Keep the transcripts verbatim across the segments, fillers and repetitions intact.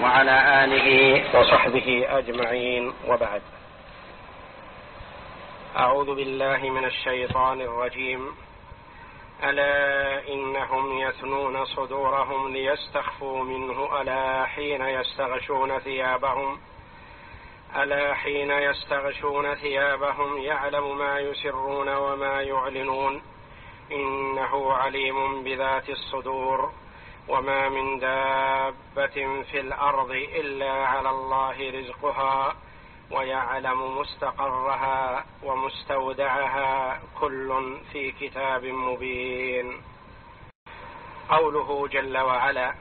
وعلى آله وصحبه أجمعين، وبعد. أعوذ بالله من الشيطان الرجيم. ألا إنهم يثنون صدورهم ليستخفوا منه ألا حين يستغشون ثيابهم ألا حين يستغشون ثيابهم يعلم ما يسرون وما يعلنون إنه عليم بذات الصدور وما من دابة في الأرض إلا على الله رزقها ويعلم مستقرها ومستودعها كل في كتاب مبين. قوله جل وعلا: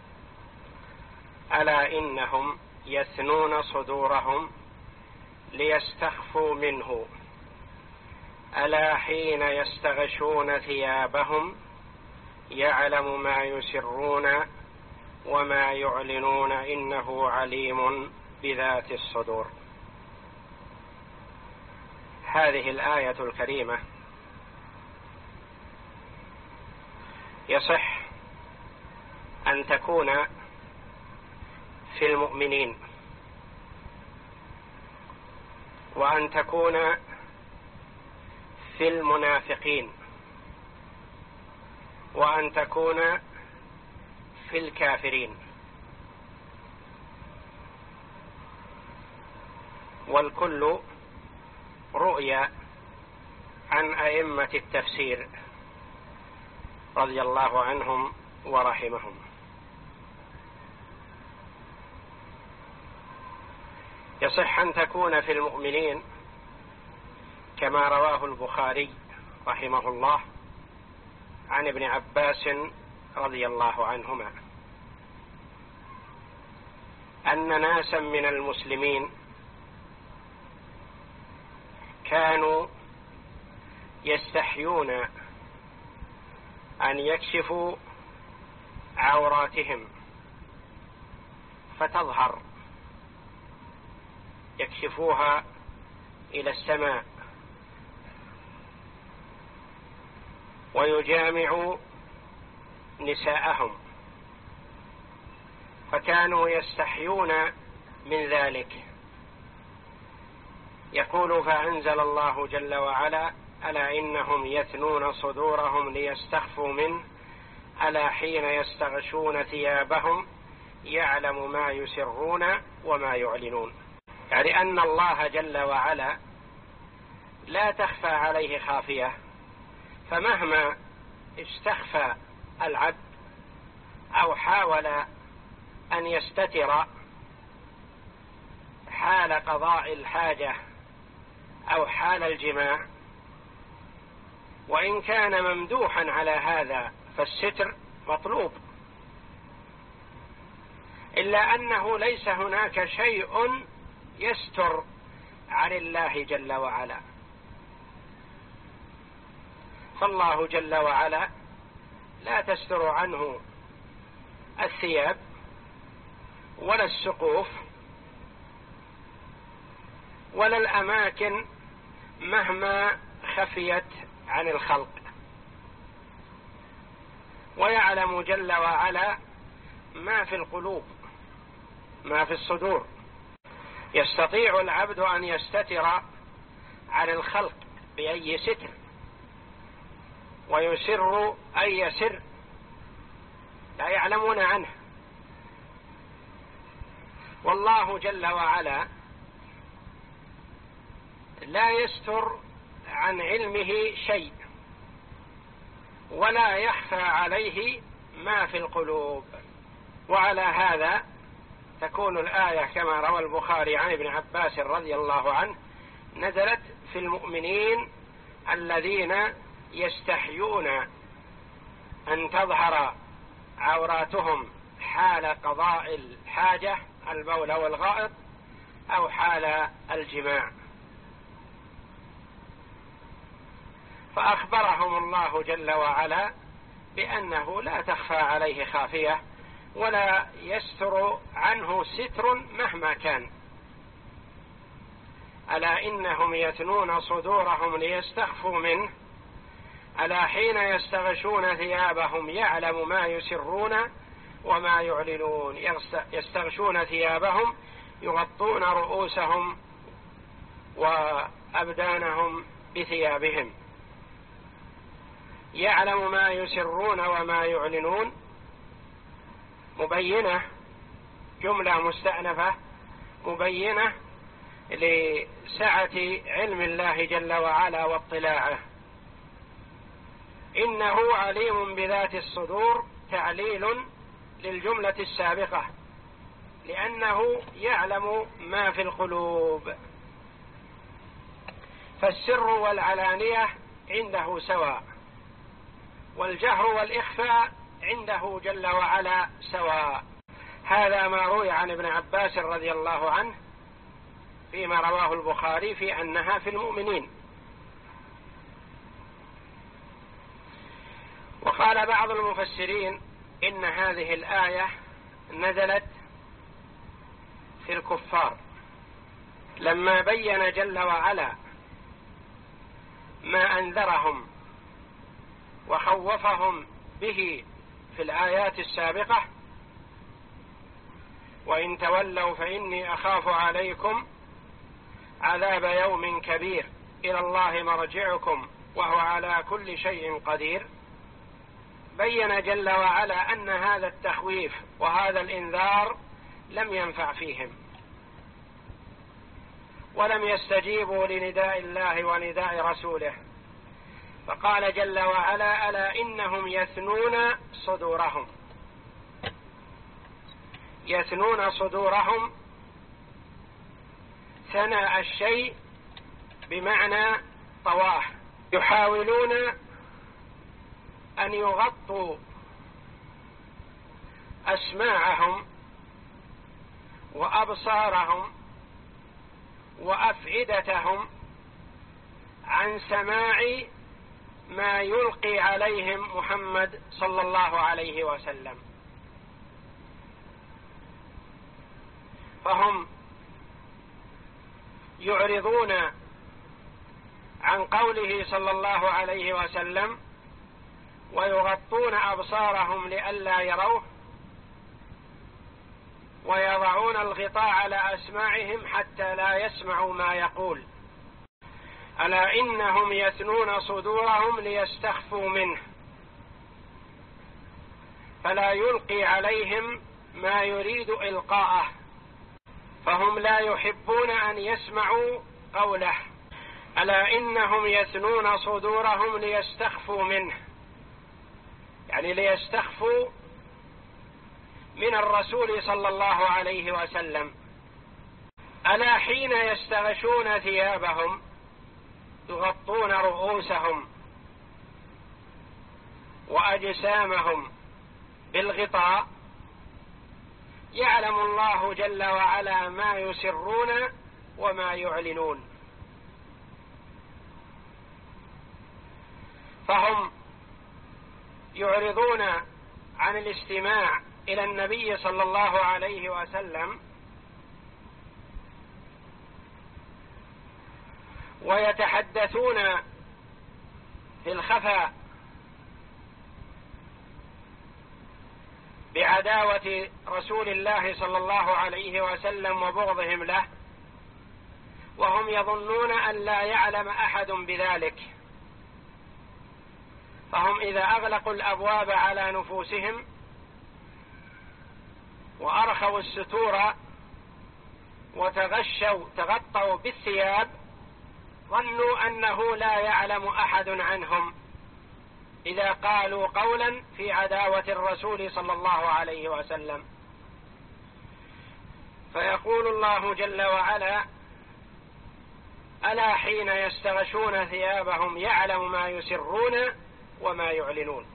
ألا إنهم يثنون صدورهم ليستخفوا منه ألا حين يستغشون ثيابهم يعلم ما يسرون وما يعلنون إنه عليم بذات الصدور. هذه الآية الكريمة يصح أن تكون في المؤمنين وأن تكون في المنافقين وأن تكون في الكافرين، والكل رؤيا عن أئمة التفسير رضي الله عنهم ورحمهم. يصح أن تكون في المؤمنين كما رواه البخاري رحمه الله عن ابن عباس رضي الله عنهما أن ناسا من المسلمين كانوا يستحيون أن يكشفوا عوراتهم فتظهر، يكشفوها إلى السماء ويجامعوا نساءهم، فكانوا يستحيون من ذلك. يقول: فأنزل الله جل وعلا: ألا إنهم يثنون صدورهم ليستخفوا منه ألا حين يستغشون ثيابهم يعلم ما يسرون وما يعلنون. يعني أن الله جل وعلا لا تخفى عليه خافية، فمهما استخفى العبد أو حاول أن يستتر حال قضاء الحاجة أو حال الجماع، وإن كان ممدوحا على هذا فالستر مطلوب، إلا أنه ليس هناك شيء يستر عن الله جل وعلا. فالله جل وعلا لا تستر عنه الثياب ولا السقوف ولا الأماكن مهما خفيت عن الخلق، ويعلم جل وعلا ما في القلوب، ما في الصدور. يستطيع العبد أن يستتر عن الخلق بأي ستر ويسر أي سر لا يعلمون عنه، والله جل وعلا لا يستر عن علمه شيء ولا يخفى عليه ما في القلوب. وعلى هذا تكون الآية كما روى البخاري عن ابن عباس رضي الله عنه نزلت في المؤمنين الذين يستحيون أن تظهر عوراتهم حال قضاء الحاجة البول والغائط أو حال الجماع، فأخبرهم الله جل وعلا بأنه لا تخفى عليه خافية ولا يستر عنه ستر مهما كان. ألا إنهم يثنون صدورهم ليستخفوا منه ألا حين يستغشون ثيابهم يعلم ما يسرون وما يعلنون، يستغشون ثيابهم، يغطون رؤوسهم وأبدانهم بثيابهم. يعلم ما يسرون وما يعلنون، مبينة، جملة مستأنفة مبينة لسعة علم الله جل وعلا واطلاعه. إنه عليم بذات الصدور تعليل للجملة السابقة، لأنه يعلم ما في القلوب، فالسر والعلانية عنده سواء، والجهر والإخفاء عنده جل وعلا سواء. هذا ما روي عن ابن عباس رضي الله عنه فيما رواه البخاري في أنها في المؤمنين. وقال بعض المفسرين إن هذه الآية نزلت في الكفار لما بين جل وعلا ما أنذرهم وخوفهم به في الآيات السابقة: وإن تولوا فإني أخاف عليكم عذاب يوم كبير إلى الله مرجعكم وهو على كل شيء قدير. بين جل وعلا أن هذا التخويف وهذا الإنذار لم ينفع فيهم، ولم يستجيبوا لنداء الله ونداء رسوله، فقال جل وعلا: ألا إنهم يثنون صدورهم. يثنون صدورهم، ثنى الشيء بمعنى طواه، يحاولون أن يغطوا أسماعهم وأبصارهم وأفئدتهم عن سماع ما يلقي عليهم محمد صلى الله عليه وسلم. فهم يعرضون عن قوله صلى الله عليه وسلم ويغطون أبصارهم لئلا يروه، ويضعون الغطاء على أسماعهم حتى لا يسمعوا ما يقول. ألا إنهم يثنون صدورهم ليستخفوا منه فلا يلقي عليهم ما يريد إلقاءه، فهم لا يحبون أن يسمعوا قوله. ألا إنهم يثنون صدورهم ليستخفوا منه، يعني ليستخفوا من الرسول صلى الله عليه وسلم. ألا حين يستغشون ثيابهم يغطون رؤوسهم وأجسامهم بالغطاء، يعلم الله جل وعلا ما يسرون وما يعلنون. فهم يعرضون عن الاستماع إلى النبي صلى الله عليه وسلم، ويتحدثون في الخفاء بعداوة رسول الله صلى الله عليه وسلم وبغضهم له، وهم يظنون أن لا يعلم أحد بذلك. فهم إذا أغلقوا الأبواب على نفوسهم وأرخوا الستور وتغشوا تغطوا بالثياب ظنوا أنه لا يعلم أحد عنهم إذا قالوا قولا في عداوة الرسول صلى الله عليه وسلم. فيقول الله جل وعلا: ألا حين يستغشون ثيابهم يعلم ما يسرون وما يعلنون.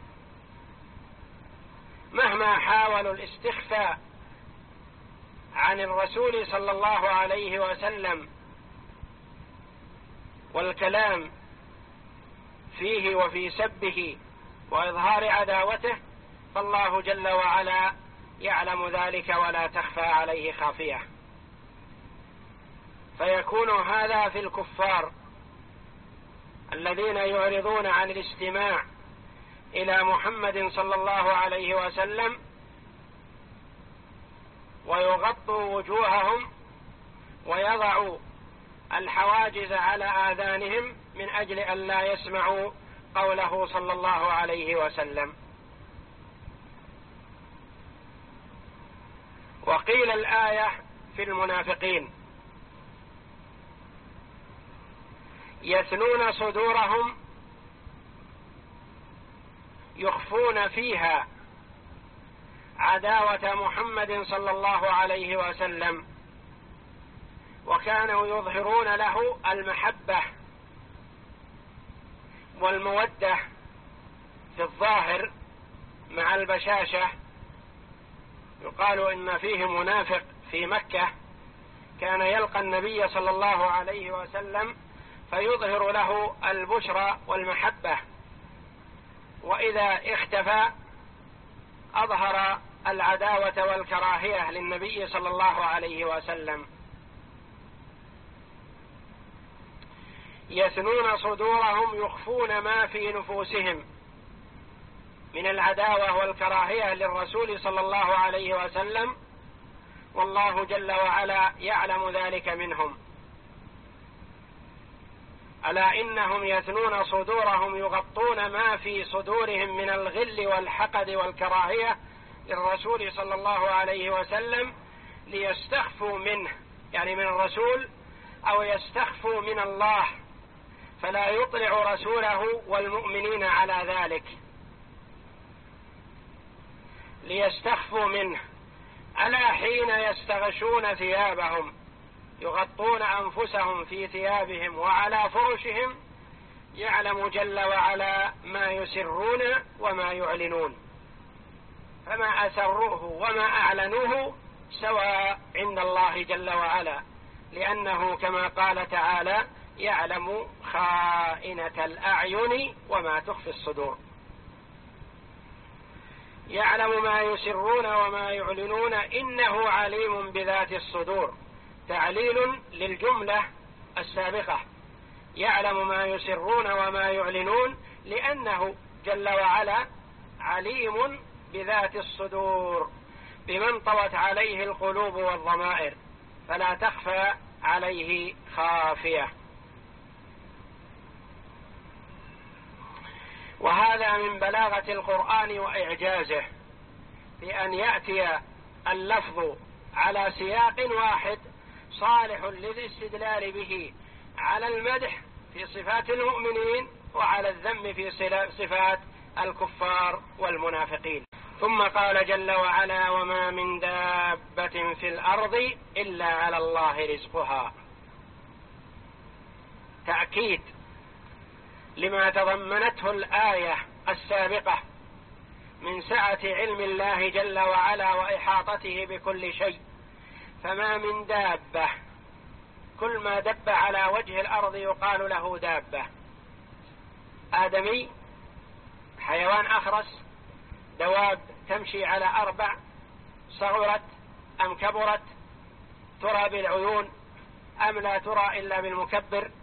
مهما حاولوا الاستخفاء عن الرسول صلى الله عليه وسلم والكلام فيه وفي سبه وإظهار عداوته، فالله جل وعلا يعلم ذلك ولا تخفى عليه خافية. فيكون هذا في الكفار الذين يعرضون عن الاستماع إلى محمد صلى الله عليه وسلم ويغطوا وجوههم ويضعوا الحواجز على آذانهم من أجل أن لا يسمعوا قوله صلى الله عليه وسلم. وقيل الآية في المنافقين يثنون صدورهم يخفون فيها عداوة محمد صلى الله عليه وسلم، وكانوا يظهرون له المحبة والمودة في الظاهر مع البشاشة. يقال إن فيه منافق في مكة كان يلقى النبي صلى الله عليه وسلم فيظهر له البشرى والمحبة، وإذا اختفى أظهر العداوة والكراهية للنبي صلى الله عليه وسلم. يثنون صدورهم يخفون ما في نفوسهم من العداوة والكراهية للرسول صلى الله عليه وسلم، والله جل وعلا يعلم ذلك منهم. ألا إنهم يثنون صدورهم يغطون ما في صدورهم من الغل والحقد والكراهية للرسول صلى الله عليه وسلم ليستخفوا منه، يعني من الرسول، أو يستخفوا من الله فلا يطلع رسوله والمؤمنين على ذلك، ليستخفوا منه. ألا حين يستغشون ثيابهم يغطون أنفسهم في ثيابهم وعلى فرشهم يعلم جل وعلا ما يسرون وما يعلنون، فما أسروه وما أعلنوه سواء عند الله جل وعلا، لأنه كما قال تعالى يعلم خائنة الأعين وما تخفي الصدور. يعلم ما يسرون وما يعلنون إنه عليم بذات الصدور، تعليل للجملة السابقة. يعلم ما يسرون وما يعلنون لأنه جل وعلا عليم بذات الصدور، بمن طوت عليه القلوب والضمائر فلا تخفى عليه خافية. وهذا من بلاغة القرآن وإعجازه، بأن يأتي اللفظ على سياق واحد صالح للاستدلال به على المدح في صفات المؤمنين وعلى الذم في صفات الكفار والمنافقين. ثم قال جل وعلا وما من دابة في الأرض إلا على الله رزقها، تأكيد لما تضمنته الآية السابقة من سعة علم الله جل وعلا وإحاطته بكل شيء. فما من دابة، كل ما دب على وجه الأرض يقال له دابة، آدمي، حيوان أخرس، دواب تمشي على أربع، صغرت أم كبرت، ترى بالعيون أم لا ترى إلا بالمكبر،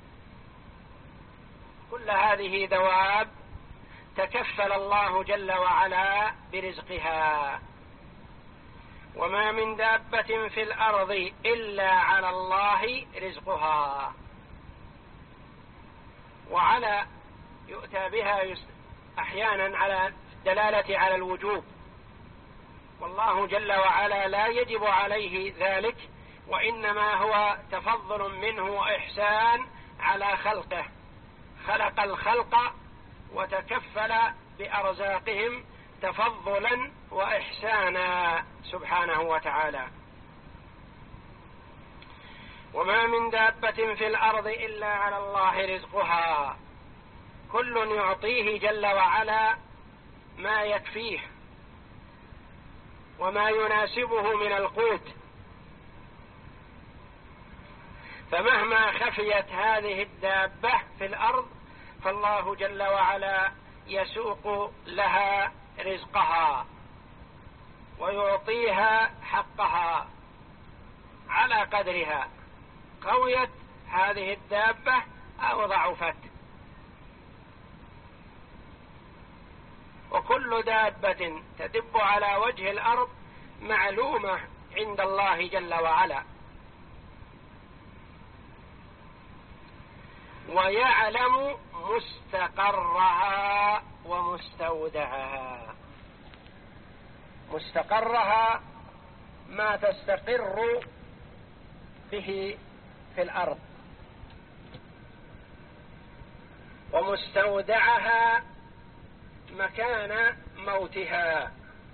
كل هذه دواب تكفل الله جل وعلا برزقها. وما من دابة في الأرض إلا على الله رزقها. وعلى يؤتى بها أحيانا على الدلالة على الوجوب، والله جل وعلا لا يجب عليه ذلك، وإنما هو تفضل منه وإحسان على خلقه، خلق الخلق وتكفل بأرزاقهم تفضلا وإحسانا سبحانه وتعالى. وما من دابة في الأرض إلا على الله رزقها، كل يعطيه جل وعلا ما يكفيه وما يناسبه من القوت، فمهما خفيت هذه الدابة في الأرض فالله جل وعلا يسوق لها رزقها ويعطيها حقها على قدرها، قويت هذه الدابة أو ضعفت. وكل دابة تدب على وجه الأرض معلومة عند الله جل وعلا، ويعلم مستقرها ومستودعها. مستقرها ما تستقر به في الأرض، ومستودعها مكان موتها.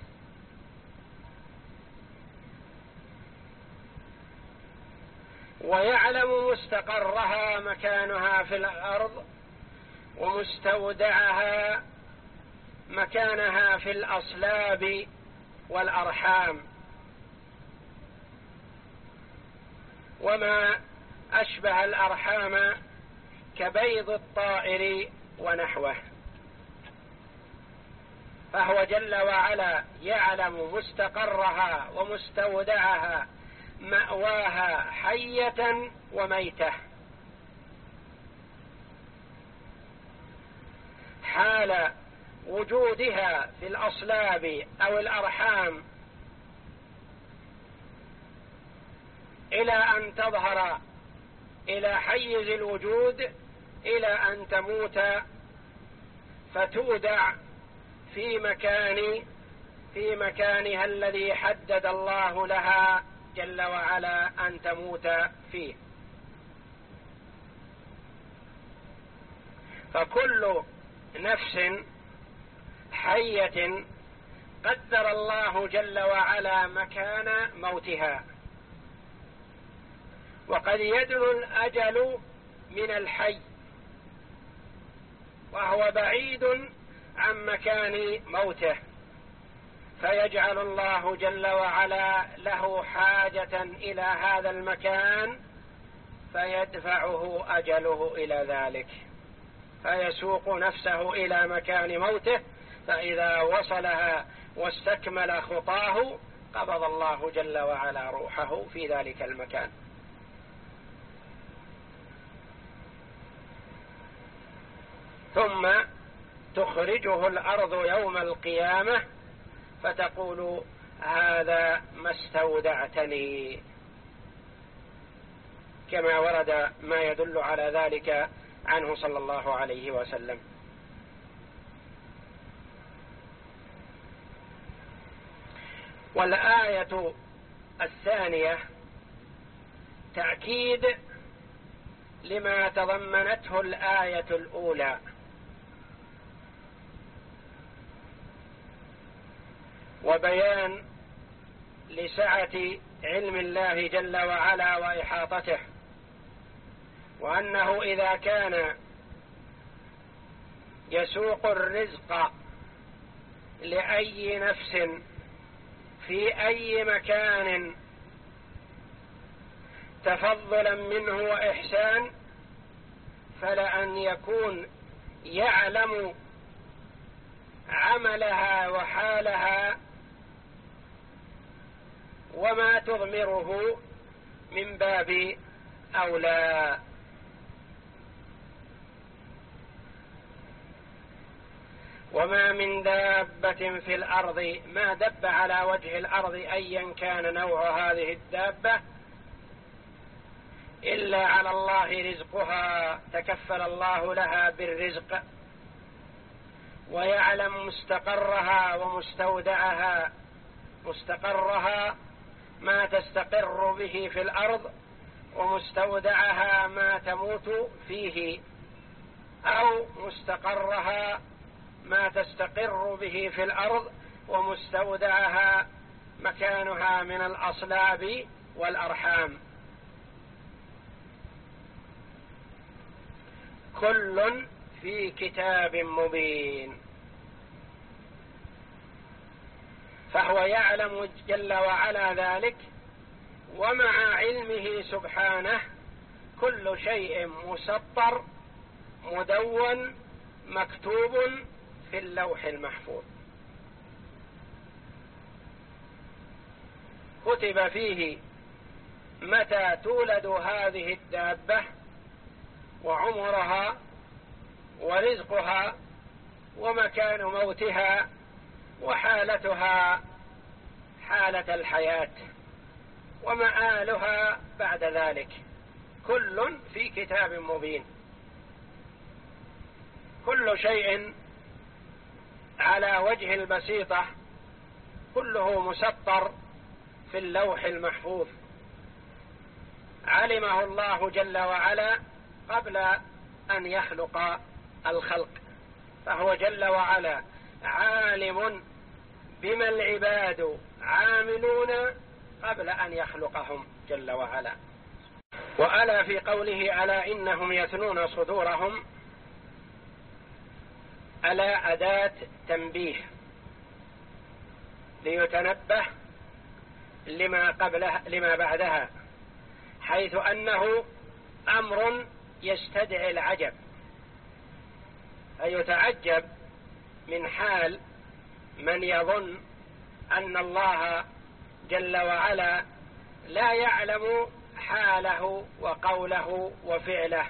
ويعلم مستقرها مكانها في الأرض، ومستودعها مكانها في الأصلاب والأرحام وما أشبه الأرحام كبيض الطائر ونحوه. فهو جل وعلا يعلم مستقرها ومستودعها، مأواها حية وميتة، حال وجودها في الأصلاب أو الأرحام إلى أن تظهر إلى حيز الوجود، إلى أن تموت فتودع في مكان في مكانها الذي حدد الله لها جل وعلا أن تموت فيه. فكل نفس حية قدر الله جل وعلا مكان موتها. وقد يدنو الأجل من الحي وهو بعيد عن مكان موته، فيجعل الله جل وعلا له حاجة إلى هذا المكان فيدفعه أجله إلى ذلك، فيسوق نفسه إلى مكان موته، فإذا وصلها واستكمل خطاه قبض الله جل وعلا روحه في ذلك المكان. ثم تخرجه الأرض يوم القيامة فتقول هذا ما استودعتني، كما ورد ما يدل على ذلك عنه صلى الله عليه وسلم. والآية الثانية تأكيد لما تضمنته الآية الأولى، وبيان لسعة علم الله جل وعلا وإحاطته، وأنه إذا كان يسوق الرزق لأي نفس في أي مكان تفضلا منه وإحسان، فلأن يكون يعلم عملها وحالها وما تضمره من باب أولى. وما من دابة في الأرض، ما دب على وجه الأرض أيا كان نوع هذه الدابة، إلا على الله رزقها، تكفل الله لها بالرزق، ويعلم مستقرها ومستودعها. مستقرها ما تستقر به في الأرض، ومستودعها ما تموت فيه، أو مستقرها ما تستقر به في الأرض، ومستودعها مكانها من الأصلاب والأرحام. كل في كتاب مبين. فهو يعلم جل وعلا ذلك، ومع علمه سبحانه كل شيء مسطر مدون مكتوب في اللوح المحفوظ، كتب فيه متى تولد هذه الدابة، وعمرها، ورزقها، ومكان موتها، وحالتها حالة الحياة ومآلها بعد ذلك، كل في كتاب مبين. كل شيء على وجه البسيطة كله مسطر في اللوح المحفوظ، علمه الله جل وعلا قبل أن يخلق الخلق، فهو جل وعلا عالم بما العباد عاملون قبل أن يخلقهم جل وعلا. وألا في قوله ألا إنهم يثنون صدورهم، ألا أداة تنبيه ليتنبه لما قبلها لما بعدها، حيث أنه أمر يستدعي العجب، فيتعجب من حال من يظن أن الله جل وعلا لا يعلم حاله وقوله وفعله.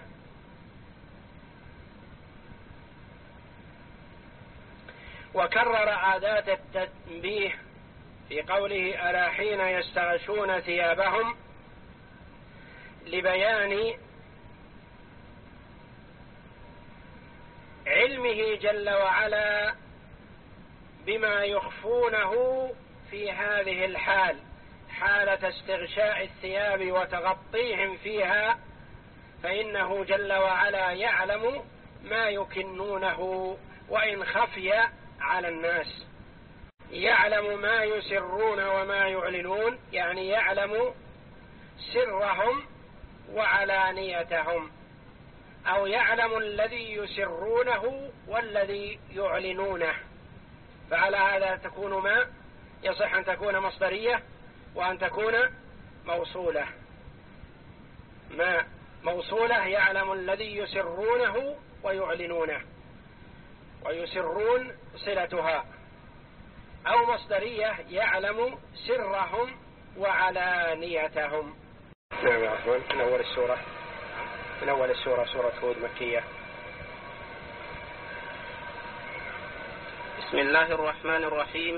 وكرر أداة التنبيه في قوله ألا حين يستغشون ثيابهم لبيان علمه جل وعلا بما يخفونه في هذه الحال، حالة استغشاء الثياب وتغطيهم فيها، فإنه جل وعلا يعلم ما يكنونه وإن خفي على الناس، يعلم ما يسرون وما يعلنون، يعني يعلم سرهم وعلانيتهم، أو يعلم الذي يسرونه والذي يعلنونه. فعلى هذا تكون ما يصح أن تكون مصدرية وأن تكون موصولة. ما موصولة يعلم الذي يسرونه ويعلنونه، ويسرون صلتها، أو مصدرية يعلم سرهم وعلانيتهم. نعم يا أخوان، من أول السورة من أول السورة سورة هود مكية. بسم الله الرحمن الرحيم.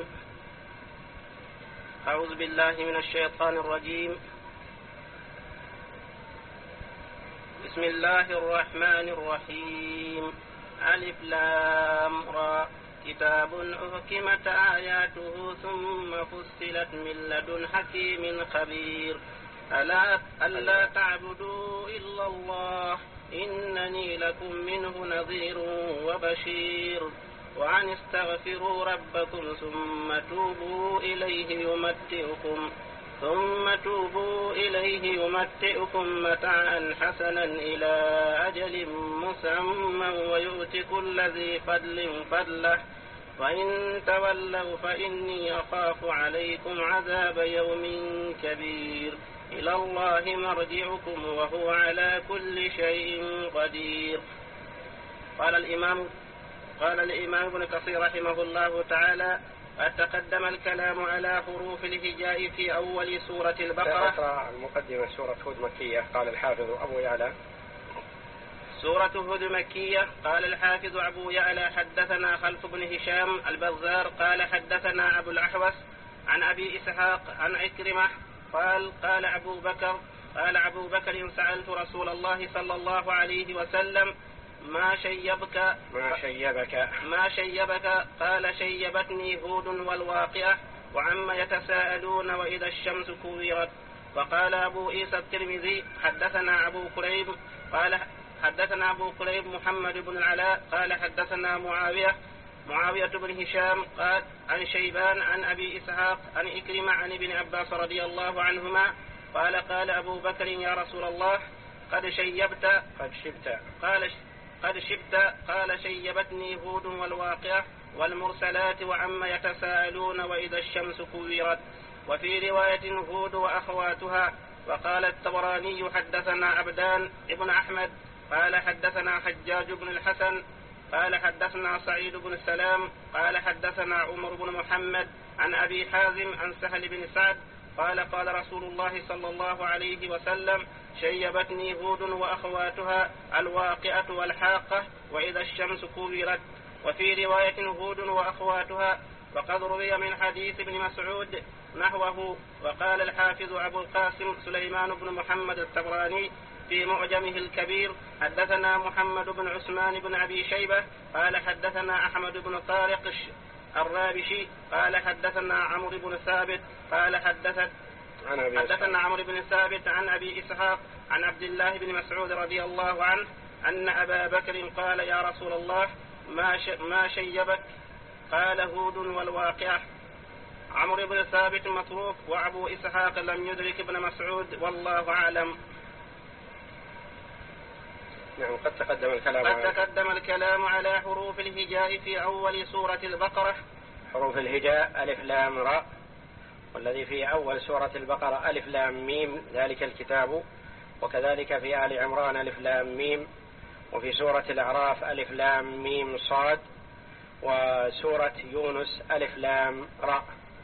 أعوذ بالله من الشيطان الرجيم. بسم الله الرحمن الرحيم. ألف لام را كتاب أحكمت آياته ثم فصلت من لدن حكيم خبير ألا, ألا تعبدوا إلا الله إنني لكم منه نذير وبشير وأن استغفروا ربكم ثم توبوا إليه يمتعكم ثم توبوا إليه يمتعكم متاعا حسنا إلى أجل مسمى ويؤتي كل ذي فضل فضله وإن تولوا فإني أخاف عليكم عذاب يوم كبير إلى الله مرجعكم وهو على كل شيء قدير. قال الإمام قال الإمام ابن كثير رحمه الله تعالى: قد تقدم الكلام على حروف الهجاء في أول سورة البقرة. أقرأ المقدمة. سورة هود مكية. قال الحافظ أبو يعلى: سورة هود مكية. قال الحافظ أبو يعلى: حدثنا خلف بن هشام البزار قال حدثنا أبو الأحوص عن أبي إسحاق عن عكرمة قال قال أبو بكر قال أبو بكر: سألت رسول الله صلى الله عليه وسلم: ما شيبك ما شيبك ما شيبك قال: شيبتني هود والواقعة وعما يتساءلون وإذا الشمس كورت. وقال أبو عيسى الترمذي: حدثنا أبو كريب قال حدثنا أبو كريب محمد بن العلاء قال حدثنا معاوية معاوية بن هشام قال عن شيبان عن أبي إسحاق عن إكرمة عن ابن عباس رضي الله عنهما قال قال أبو بكر: يا رسول الله قد شيبت قد شبت قال قد شبت قال: شيبتني هود والواقعة والمرسلات وعما يتساءلون وإذا الشمس كورت. وفي رواية هود وأخواتها. وقال الطبراني: حدثنا عبدان ابن أحمد قال حدثنا حجاج بن الحسن قال حدثنا سعيد بن السلام قال حدثنا عمر بن محمد عن أبي حازم عن سهل بن سعد قال قال رسول الله صلى الله عليه وسلم: شيبتني هود وأخواتها الواقعة والحاقة وإذا الشمس كورت. وفي رواية هود وأخواتها. وقد روي من حديث ابن مسعود نحوه. وقال الحافظ أبو القاسم سليمان بن محمد الطبراني في معجمه الكبير حدثنا محمد بن عثمان بن أبي شيبة قال حدثنا أحمد بن طارق الرابشي قال حدثنا عمرو بن ثابت قال حدثت حدثنا عمرو بن ثابت عن أبي إسحاق عن عبد الله بن مسعود رضي الله عنه أن أبا بكر قال يا رسول الله ما, ش... ما شيبك؟ قال هود والواقعة. عمرو بن ثابت متروك وأبو إسحاق لم يدرك ابن مسعود والله أعلم. نعم. قد تقدم الكلام قد تقدم الكلام على حروف الهجاء في أول سورة البقرة. حروف الهجاء ألف لام راء، والذي في أول سورة البقرة ألف لام ميم ذلك الكتاب، وكذلك في آل عمران ألف لام ميم، وفي سورة الأعراف ألف لام ميم صاد، وسورة يونس ألف لام راء.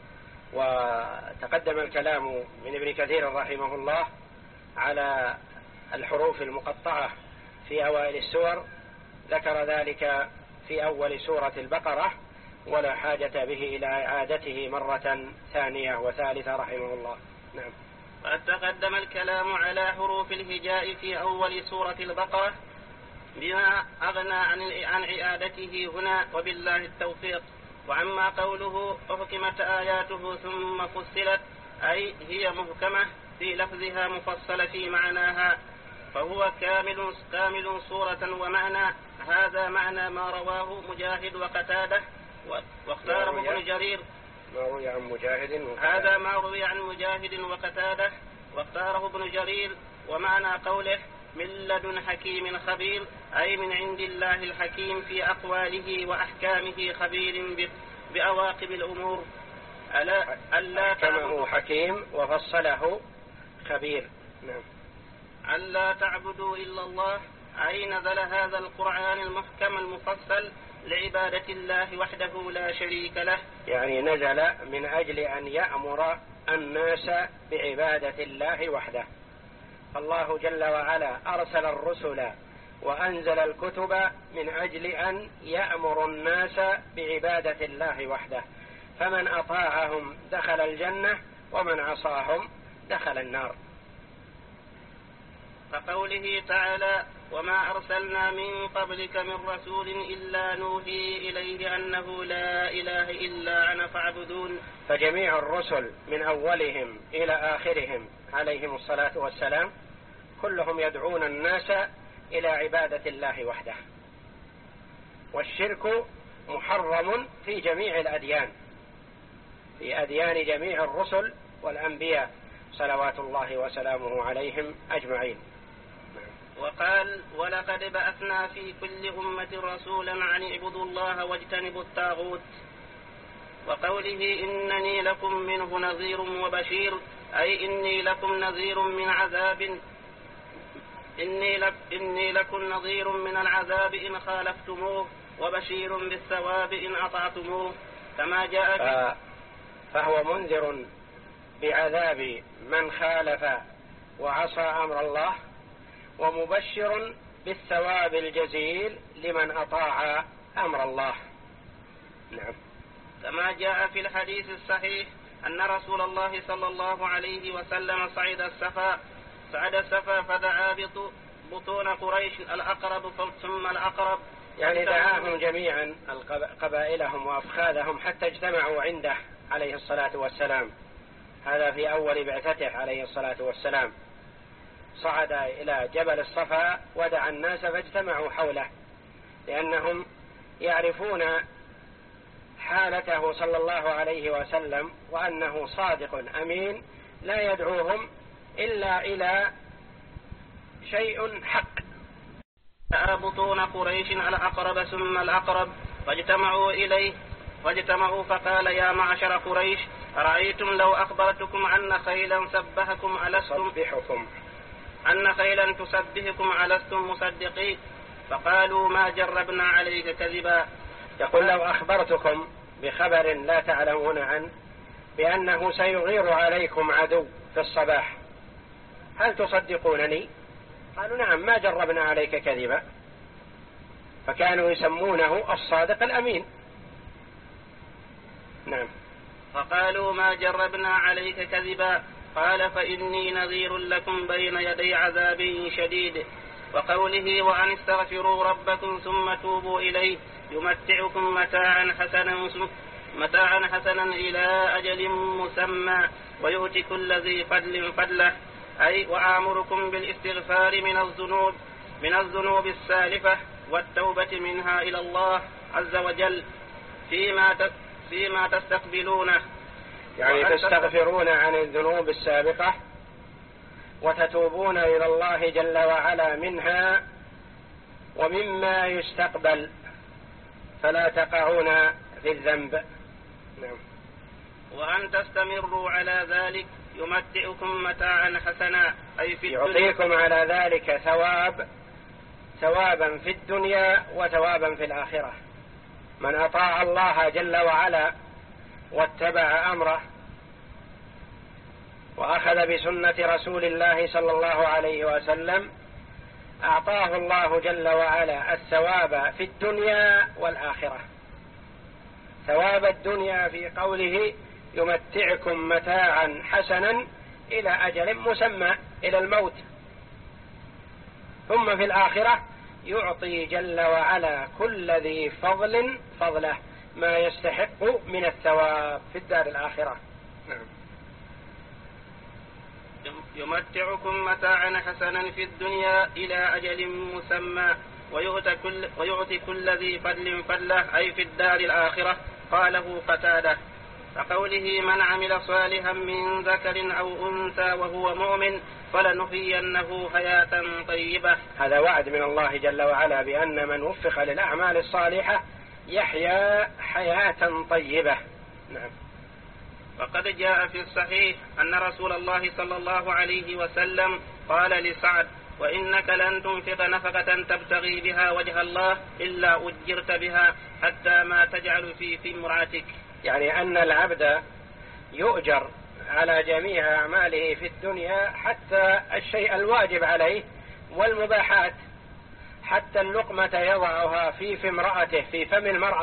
وتقدم الكلام من ابن كثير رحمه الله على الحروف المقطعة في أوائل السور، ذكر ذلك في أول سورة البقرة ولا حاجة به إلى إعادته مرة ثانية وثالثة رحمه الله. نعم. قد تقدم الكلام على حروف الهجاء في أول سورة البقرة بما أغنى عن إعادته هنا وبالله التوفيق. وعما قوله أحكمت آياته ثم فصلت أي هي محكمة في لفظها مفصلة في معناها، فهو كامل كامل صورة ومعنى. هذا معنى ما رواه مجاهد وقتادة واختاره ابن جرير. ما روي عن مجاهد هذا ما روي عن مجاهد وقتادة واختاره ابن جرير. ومعنى قوله من لدن حكيم خبير أي من عند الله الحكيم في أقواله وأحكامه خبير بأواقب الأمور. ألا ألا حكمه حكيم وفصله خبير. نعم. ألا تعبدوا إلا الله أي نزل هذا القرآن المحكم المفصل لعبادة الله وحده لا شريك له، يعني نزل من أجل أن يأمر الناس بعبادة الله وحده. الله جل وعلا أرسل الرسل وأنزل الكتب من أجل أن يأمر الناس بعبادة الله وحده، فمن أطاعهم دخل الجنة ومن عصاهم دخل النار. كقوله تعالى وما أرسلنا من قبلك من رسول إلا نوحي إليه أنه لا إله إلا أنا فاعبدون. فجميع الرسل من أولهم إلى آخرهم عليهم الصلاة والسلام كلهم يدعون الناس إلى عبادة الله وحده، والشرك محرم في جميع الأديان، في أديان جميع الرسل والأنبياء صلوات الله وسلامه عليهم أجمعين. وقال ولقد بعثنا في كل أمة رسولا عن اعبدوا الله واجتنبوا الطاغوت. وقوله إنني لكم منه نذير وبشير أي إني لكم نذير من عذاب إني, لك إني لكم نذير من العذاب إن خالفتموه وبشير بالثواب إن أطعتموه كما جاء في فهو منذر بعذاب من خالف وعصى أمر الله، ومبشر بالثواب الجزيل لمن أطاع أمر الله. نعم. كما جاء في الحديث الصحيح أن رسول الله صلى الله عليه وسلم صعد الصفا صعد الصفا فدعا بطون قريش الأقرب ثم الأقرب، يعني دعاهم جميعا قبائلهم وأفخاذهم حتى اجتمعوا عنده عليه الصلاة والسلام. هذا في أول بعثته عليه الصلاة والسلام، صعد إلى جبل الصفا ودعا الناس فاجتمعوا حوله، لأنهم يعرفون حالته صلى الله عليه وسلم وأنه صادق أمين لا يدعوهم إلا إلى شيء حق. بطون قريش الأقرب ثم الأقرب فاجتمعوا إليه واجتمعوا فقال يا معشر قريش أرأيتم لو أخبرتكم أن خيلا سبحكم ألستم أن خيلا تسبحكم ألستم مصدقين؟ فقالوا ما جربنا عليك كذبا. يقول لو أخبرتكم بخبر لا تعلمون عنه بأنه سيغير عليكم عدو في الصباح هل تصدقونني؟ قالوا نعم ما جربنا عليك كذبا، فكانوا يسمونه الصادق الأمين. نعم. فقالوا ما جربنا عليك كذبا. قال فإني نذير لكم بين يدي عذاب شديد. وقوله وأن استغفروا ربكم ثم توبوا إليه يمتعكم متاعا حسنا متاعا حسنا إلى أجل مسمى ويؤتي كل ذي فضل فضله، أي وآمركم بالاستغفار من الذنوب من الذنوب السالفة والتوبة منها إلى الله عز وجل فيما فيما تستقبلونه، يعني تستغفرون عن الذنوب السابقة وتتوبون إلى الله جل وعلا منها ومما يستقبل، فلا تقعون في الذنب. نعم. وأن تستمروا على ذلك يمتعكم متاعا حسنا، أي في يعطيكم على ذلك ثواب ثوابا في الدنيا وثوابا في الآخرة. من أطاع الله جل وعلا واتبع أمره وأخذ بسنة رسول الله صلى الله عليه وسلم أعطاه الله جل وعلا الثواب في الدنيا والآخرة. ثواب الدنيا في قوله يمتعكم متاعا حسنا إلى أجل مسمى، إلى الموت. ثم في الآخرة يعطي جل وعلا كل ذي فضل فضله، ما يستحق من الثواب في الدار الآخرة. نعم. يمتعكم متاعا حسنا في الدنيا إلى أجل مسمى ويؤتي كل, ويؤتي كل ذي فضل فضله، أي في الدار الآخرة. قاله قتادة. فقوله من عمل صالحا من ذكر أو أنثى وهو مؤمن فلنحيينه حياة طيبة. هذا وعد من الله جل وعلا بأن من وفق للأعمال الصالحة يحيا حياة طيبة. نعم. وقد جاء في الصحيح أن رسول الله صلى الله عليه وسلم قال لسعد وإنك لن تنفق نفقة تبتغي بها وجه الله إلا أجرت بها حتى ما تجعل في في امرأتك. يعني أن العبد يؤجر على جميع أعماله في الدنيا، حتى الشيء الواجب عليه والمباحات، حتى اللقمة يضعها في في امرأته في فم المرأة